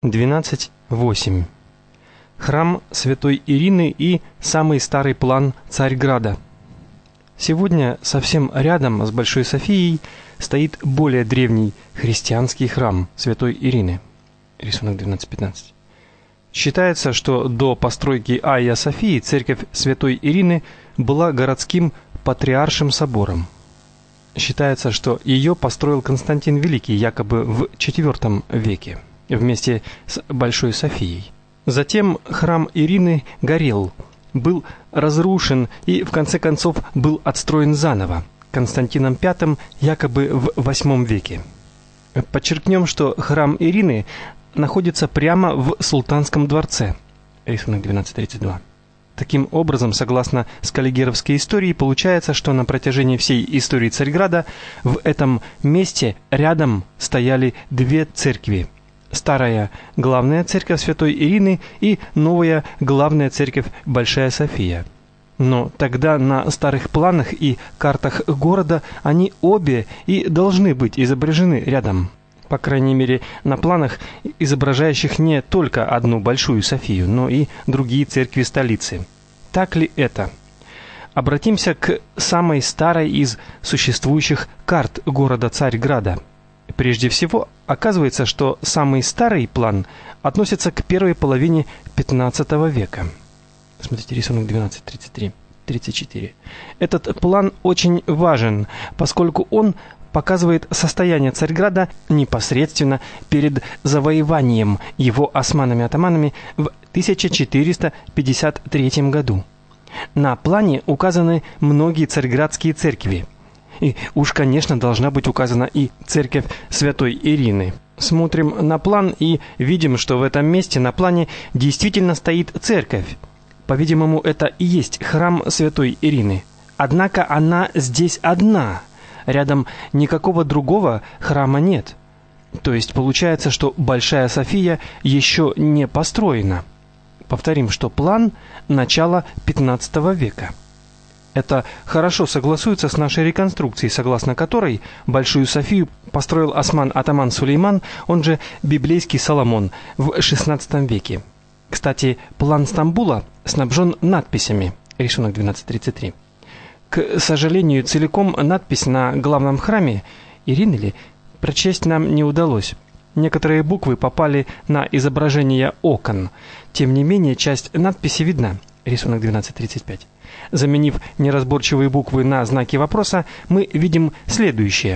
12.8. Храм Святой Ирины и самый старый план Царьграда. Сегодня совсем рядом с Большой Софией стоит более древний христианский храм Святой Ирины. Рисунок 12.15. Считается, что до постройки Айя Софии церковь Святой Ирины была городским патриаршим собором. Считается, что ее построил Константин Великий якобы в IV веке вместе с Большой Софией. Затем храм Ирины горел, был разрушен и в конце концов был отстроен заново Константином V якобы в VIII веке. Подчеркнем, что храм Ирины находится прямо в Султанском дворце. Рисунок 12.32. Таким образом, согласно скаллигеровской истории, получается, что на протяжении всей истории Царьграда в этом месте рядом стояли две церкви. Старая главная церковь Святой Ирины и новая главная церковь Большая София. Но тогда на старых планах и картах города они обе и должны быть изображены рядом. По крайней мере, на планах, изображающих не только одну Большую Софию, но и другие церкви столицы. Так ли это? Обратимся к самой старой из существующих карт города Царьграда. Прежде всего, оказывается, что самый старый план относится к первой половине XV века. Смотрите, рисунок 12.33-34. Этот план очень важен, поскольку он показывает состояние Царьграда непосредственно перед завоеванием его османами-атаманами в 1453 году. На плане указаны многие царьградские церкви. И уж, конечно, должна быть указана и церковь Святой Ирины. Смотрим на план и видим, что в этом месте на плане действительно стоит церковь. По-видимому, это и есть храм Святой Ирины. Однако она здесь одна. Рядом никакого другого храма нет. То есть получается, что Большая София еще не построена. Повторим, что план начала XV века. Это хорошо согласуется с нашей реконструкцией, согласно которой Большую Софию построил осман-атаман Сулейман, он же библейский Соломон, в XVI веке. Кстати, план Стамбула снабжен надписями. Рисунок 12.33. К сожалению, целиком надпись на главном храме Ирины прочесть нам не удалось. Некоторые буквы попали на изображение окон. Тем не менее, часть надписи видна. Рисунок 12.35. Заменив неразборчивые буквы на знаки вопроса, мы видим следующее.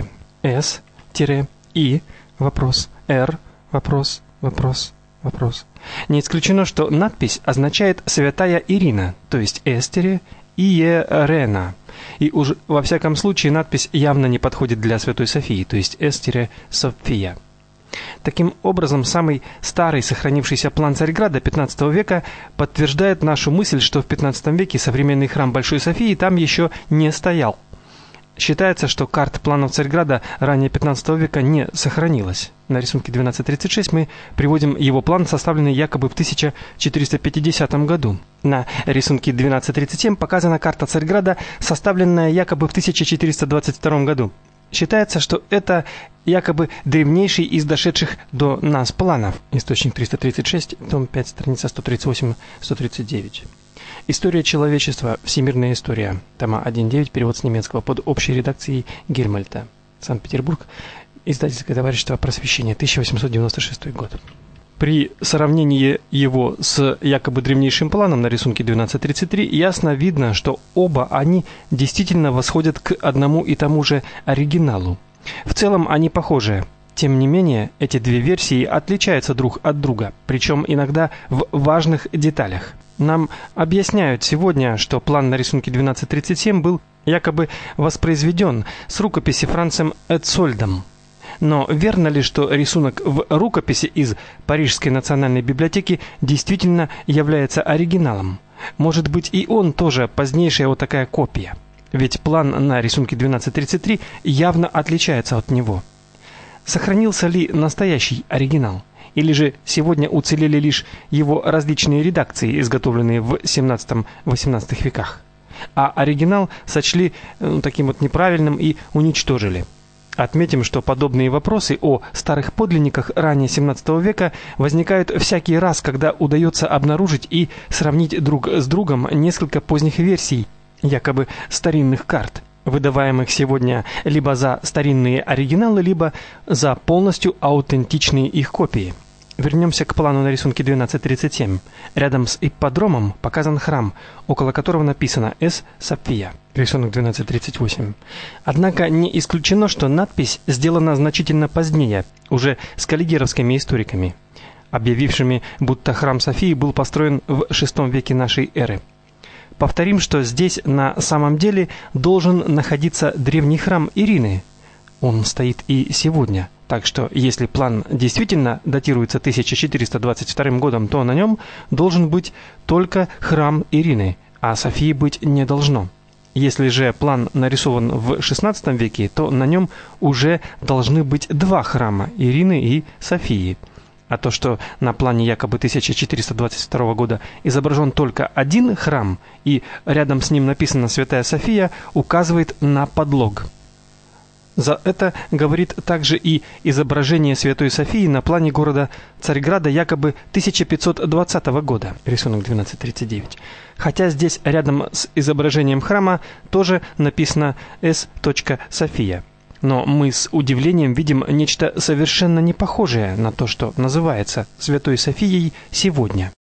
С-И, вопрос, Р, вопрос, вопрос, вопрос. Не исключено, что надпись означает «Святая Ирина», то есть Иерена. И уж во всяком случае надпись явно не подходит для Святой Софии, то есть София. Таким образом, самый старый сохранившийся план Царьграда XV века подтверждает нашу мысль, что в XV веке современный храм Большой Софии там еще не стоял. Считается, что карт планов Царьграда ранее XV века не сохранилось. На рисунке 12.36 мы приводим его план, составленный якобы в 1450 году. На рисунке 12.37 показана карта Царьграда, составленная якобы в 1422 году. Считается, что это якобы древнейший из дошедших до нас планов. Источник 336, том 5, страница 138-139. История человечества. Всемирная история. Тома 1.9, перевод с немецкого под общей редакцией Гельмольта. Санкт-Петербург. Издательское товарищество Просвещение. 1896 год. При сравнении его с якобы древнейшим планом на рисунке 12.33 ясно видно, что оба они действительно восходят к одному и тому же оригиналу. В целом они похожи. Тем не менее, эти две версии отличаются друг от друга, причем иногда в важных деталях. Нам объясняют сегодня, что план на рисунке 12.37 был якобы воспроизведен с рукописи Францем Этцольдом. Но верно ли, что рисунок в рукописи из Парижской национальной библиотеки действительно является оригиналом? Может быть, и он тоже позднейшая вот такая копия? Ведь план на рисунке 12.33 явно отличается от него. Сохранился ли настоящий оригинал? Или же сегодня уцелели лишь его различные редакции, изготовленные в XVII-XVIII веках? А оригинал сочли таким вот неправильным и уничтожили. Отметим, что подобные вопросы о старых подлинниках ранее 17 века возникают всякий раз, когда удается обнаружить и сравнить друг с другом несколько поздних версий якобы старинных карт, выдаваемых сегодня либо за старинные оригиналы, либо за полностью аутентичные их копии. Вернемся к плану на рисунке 1237. Рядом с ипподромом показан храм, около которого написано «С. София». Рисунок 1238. Однако не исключено, что надпись сделана значительно позднее, уже с каллигеровскими историками, объявившими, будто храм Софии был построен в VI веке нашей эры. Повторим, что здесь на самом деле должен находиться древний храм Ирины. Он стоит и сегодня. Так что, если план действительно датируется 1422 годом, то на нем должен быть только храм Ирины, а Софии быть не должно. Если же план нарисован в XVI веке, то на нем уже должны быть два храма Ирины и Софии. А то, что на плане якобы 1422 года изображен только один храм и рядом с ним написано «Святая София», указывает на подлог. За это говорит также и изображение Святой Софии на плане города Царьграда якобы 1520 года, рисунок 1239. Хотя здесь рядом с изображением храма тоже написано «С. София». Но мы с удивлением видим нечто совершенно не похожее на то, что называется Святой Софией сегодня.